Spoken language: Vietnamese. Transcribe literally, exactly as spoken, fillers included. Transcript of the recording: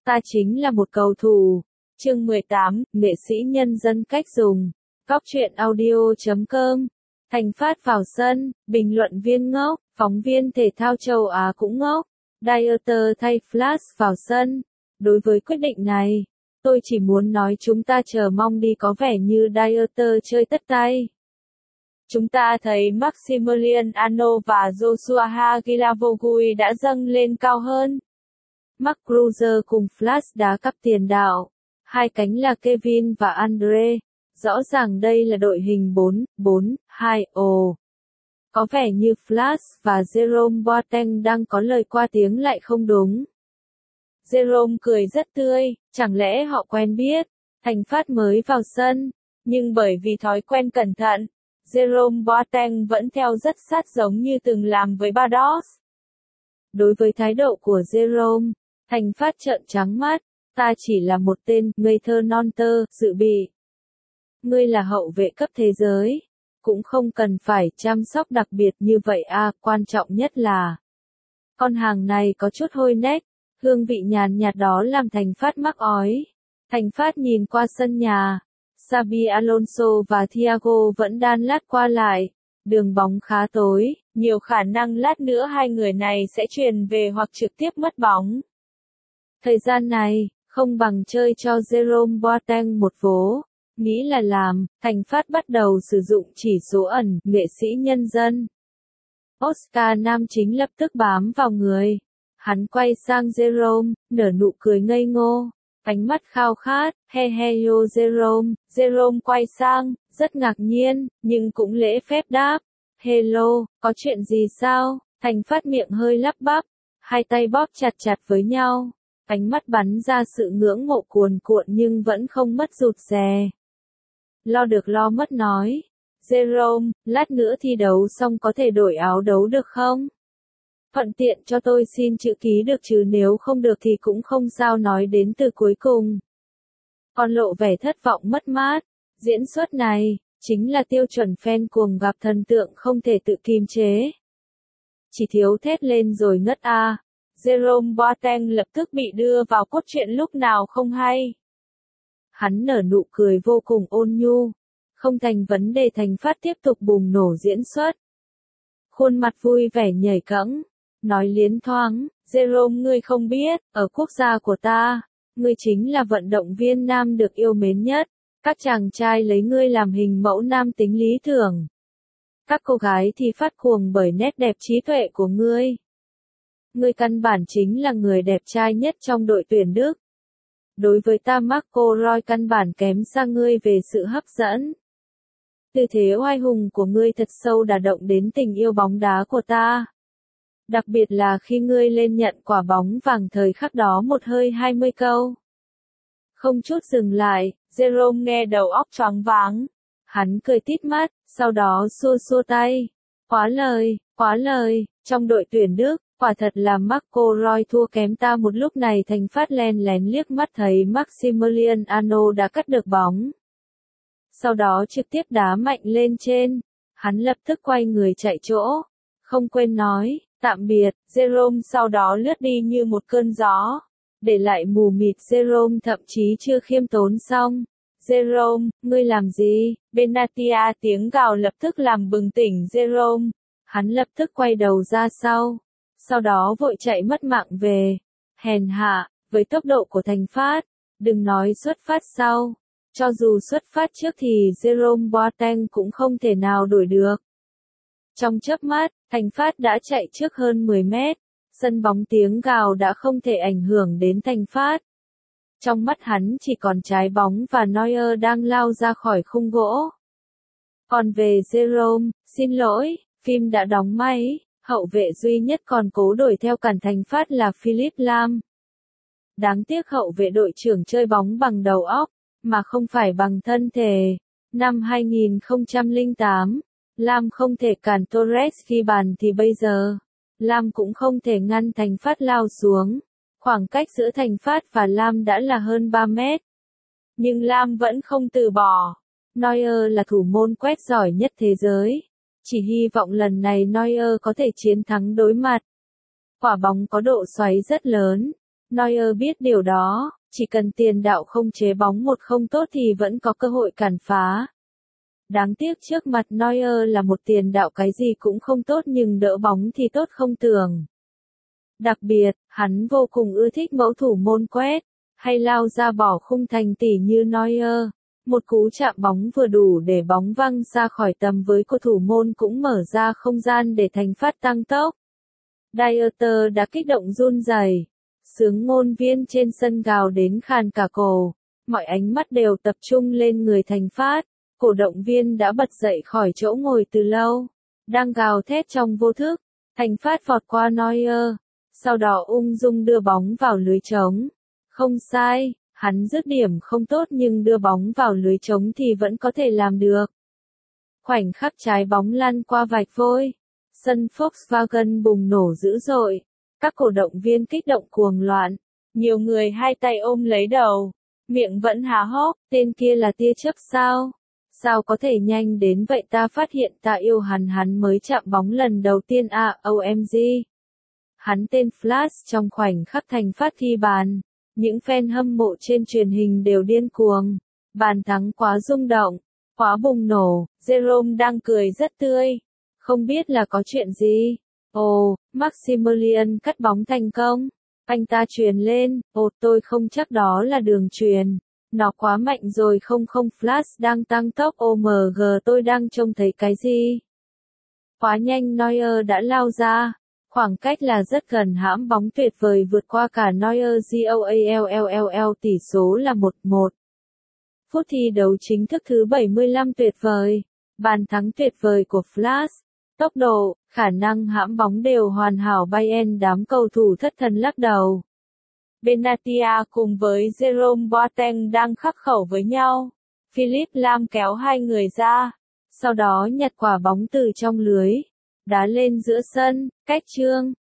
Ta chính là một cầu thủ. Chương mười tám, nghệ sĩ nhân dân cách dùng. Góc truyện audio chấm com. Thành Phát vào sân, bình luận viên ngốc, phóng viên thể thao châu Á cũng ngốc. Dieter thay Flash vào sân. Đối với quyết định này, tôi chỉ muốn nói chúng ta chờ mong đi, có vẻ như Dieter chơi tất tay. Chúng ta thấy Maximilian Arnold và Joshua Hagilavogui đã dâng lên cao hơn. Mark Ruger cùng Flash đá cặp tiền đạo. Hai cánh là Kevin và Andre. Rõ ràng đây là đội hình bốn bốn hai. Ồ. Có vẻ như Flash và Jerome Boateng đang có lời qua tiếng lại không đúng. Jerome cười rất tươi, chẳng lẽ họ quen biết. Thành Phát mới vào sân, nhưng bởi vì thói quen cẩn thận, Jerome Boateng vẫn theo rất sát giống như từng làm với Bardos. Đối với thái độ của Jerome, Thành Phát trợn trắng mắt, ta chỉ là một tên ngây thơ non tơ, dự bị. Ngươi là hậu vệ cấp thế giới, cũng không cần phải chăm sóc đặc biệt như vậy à, quan trọng nhất là con hàng này có chút hôi nách, hương vị nhàn nhạt đó làm Thành Phát mắc ói. Thành Phát nhìn qua sân nhà, Xabi Alonso và Thiago vẫn đan lát qua lại, đường bóng khá tối, nhiều khả năng lát nữa hai người này sẽ chuyền về hoặc trực tiếp mất bóng. Thời gian này, không bằng chơi cho Jerome Boateng một vố. Nghĩ là làm, Thành Phát bắt đầu sử dụng chỉ số ẩn, nghệ sĩ nhân dân. Oscar nam chính lập tức bám vào người. Hắn quay sang Jerome, nở nụ cười ngây ngô, ánh mắt khao khát, he he yo Jerome. Jerome quay sang, rất ngạc nhiên, nhưng cũng lễ phép đáp. Hello, có chuyện gì sao? Thành Phát miệng hơi lắp bắp, hai tay bóp chặt chặt với nhau. Ánh mắt bắn ra sự ngưỡng mộ cuồn cuộn nhưng vẫn không mất rụt rè. Lo được lo mất nói. Jerome, lát nữa thi đấu xong có thể đổi áo đấu được không? Thuận tiện cho tôi xin chữ ký được chứ, nếu không được thì cũng không sao, nói đến từ cuối cùng. Còn lộ vẻ thất vọng mất mát. Diễn xuất này, chính là tiêu chuẩn fan cuồng gặp thần tượng không thể tự kiềm chế. Chỉ thiếu thét lên rồi ngất a. Jerome Boateng lập tức bị đưa vào cốt truyện lúc nào không hay. Hắn nở nụ cười vô cùng ôn nhu. Không thành vấn đề. Thành Phát tiếp tục bùng nổ diễn xuất. Khuôn mặt vui vẻ nhảy cẫng, nói liến thoáng, Jerome, ngươi không biết, ở quốc gia của ta, ngươi chính là vận động viên nam được yêu mến nhất. Các chàng trai lấy ngươi làm hình mẫu nam tính lý tưởng. Các cô gái thì phát cuồng bởi nét đẹp trí tuệ của ngươi. Ngươi căn bản chính là người đẹp trai nhất trong đội tuyển Đức. Đối với ta, Marco Roy căn bản kém xa ngươi về sự hấp dẫn. Tư thế oai hùng của ngươi thật sâu đả động đến tình yêu bóng đá của ta. Đặc biệt là khi ngươi lên nhận quả bóng vàng thời khắc đó, một hơi hai mươi câu. Không chút dừng lại, Jerome nghe đầu óc choáng váng. Hắn cười tít mắt, sau đó xua xua tay. Quá lời, quá lời, trong đội tuyển Đức, quả thật là Marco Roy thua kém ta một. Lúc này Thành Phát len lén liếc mắt thấy Maximilian Arnold đã cắt được bóng. Sau đó trực tiếp đá mạnh lên trên. Hắn lập tức quay người chạy chỗ. Không quên nói, tạm biệt. Jerome sau đó lướt đi như một cơn gió. Để lại mù mịt. Jerome thậm chí chưa khiêm tốn xong. Jerome, ngươi làm gì? Benatia tiếng gào lập tức làm bừng tỉnh Jerome. Hắn lập tức quay đầu ra sau. Sau đó vội chạy mất mạng về. Hèn hạ, với tốc độ của Thành Phát, đừng nói xuất phát sau. Cho dù xuất phát trước thì Jerome Boateng cũng không thể nào đuổi được. Trong chớp mắt, Thành Phát đã chạy trước hơn mười mét. Sân bóng tiếng gào đã không thể ảnh hưởng đến Thành Phát. Trong mắt hắn chỉ còn trái bóng và Neuer đang lao ra khỏi khung gỗ. Còn về Jerome, xin lỗi, phim đã đóng máy. Hậu vệ duy nhất còn cố đuổi theo cản Thành Phát là Philipp Lahm. Đáng tiếc hậu vệ đội trưởng chơi bóng bằng đầu óc, mà không phải bằng thân thể. Năm hai nghìn không trăm lẻ tám, Lahm không thể cản Torres ghi bàn thì bây giờ, Lahm cũng không thể ngăn Thành Phát lao xuống. Khoảng cách giữa Thành Phát và Lahm đã là hơn ba mét. Nhưng Lahm vẫn không từ bỏ. Neuer là thủ môn quét giỏi nhất thế giới. Chỉ hy vọng lần này Neuer có thể chiến thắng đối mặt. Quả bóng có độ xoáy rất lớn. Neuer biết điều đó, chỉ cần tiền đạo không chế bóng một không tốt thì vẫn có cơ hội cản phá. Đáng tiếc trước mặt Neuer là một tiền đạo cái gì cũng không tốt nhưng đỡ bóng thì tốt không tưởng. Đặc biệt, hắn vô cùng ưa thích mẫu thủ môn quét, hay lao ra bỏ khung thành tỷ như Neuer. Một cú chạm bóng vừa đủ để bóng văng ra khỏi tầm với của thủ môn cũng mở ra không gian để Thành Phát tăng tốc. Dieter đã kích động run rẩy. Sướng ngôn viên trên sân gào đến khàn cả cổ. Mọi ánh mắt đều tập trung lên người Thành Phát. Cổ động viên đã bật dậy khỏi chỗ ngồi từ lâu. Đang gào thét trong vô thức. Thành Phát vọt qua Neuer. Sau đó ung dung đưa bóng vào lưới trống. Không sai, hắn dứt điểm không tốt nhưng đưa bóng vào lưới trống thì vẫn có thể làm được. Khoảnh khắc trái bóng lăn qua vạch vôi. Sân Volkswagen bùng nổ dữ dội. Các cổ động viên kích động cuồng loạn. Nhiều người hai tay ôm lấy đầu. Miệng vẫn há hốc, tên kia là tia chớp sao? Sao có thể nhanh đến vậy, ta phát hiện ta yêu hắn hắn mới chạm bóng lần đầu tiên à, o em giê. Hắn tên Flash trong khoảnh khắc Thành Phát thi bàn. Những fan hâm mộ trên truyền hình đều điên cuồng. Bàn thắng quá rung động, quá bùng nổ, Jerome đang cười rất tươi. Không biết là có chuyện gì. Ồ, Maximilian cắt bóng thành công. Anh ta truyền lên, ồ tôi không chắc đó là đường truyền. Nó quá mạnh rồi không không Flash đang tăng tốc ô em giê tôi đang trông thấy cái gì. Quá nhanh Neuer đã lao ra. Khoảng cách là rất gần hãm bóng tuyệt vời vượt qua cả Neuer goallll tỷ số là một một. Phút thi đấu chính thức thứ bảy mươi lăm tuyệt vời. Bàn thắng tuyệt vời của Flash. Tốc độ, khả năng hãm bóng đều hoàn hảo Bayern đám cầu thủ thất thần lắc đầu. Benatia cùng với Jerome Boateng đang khắc khẩu với nhau. Philipp Lahm kéo hai người ra. Sau đó nhặt quả bóng từ trong lưới. Đá lên giữa sân, cách Trương.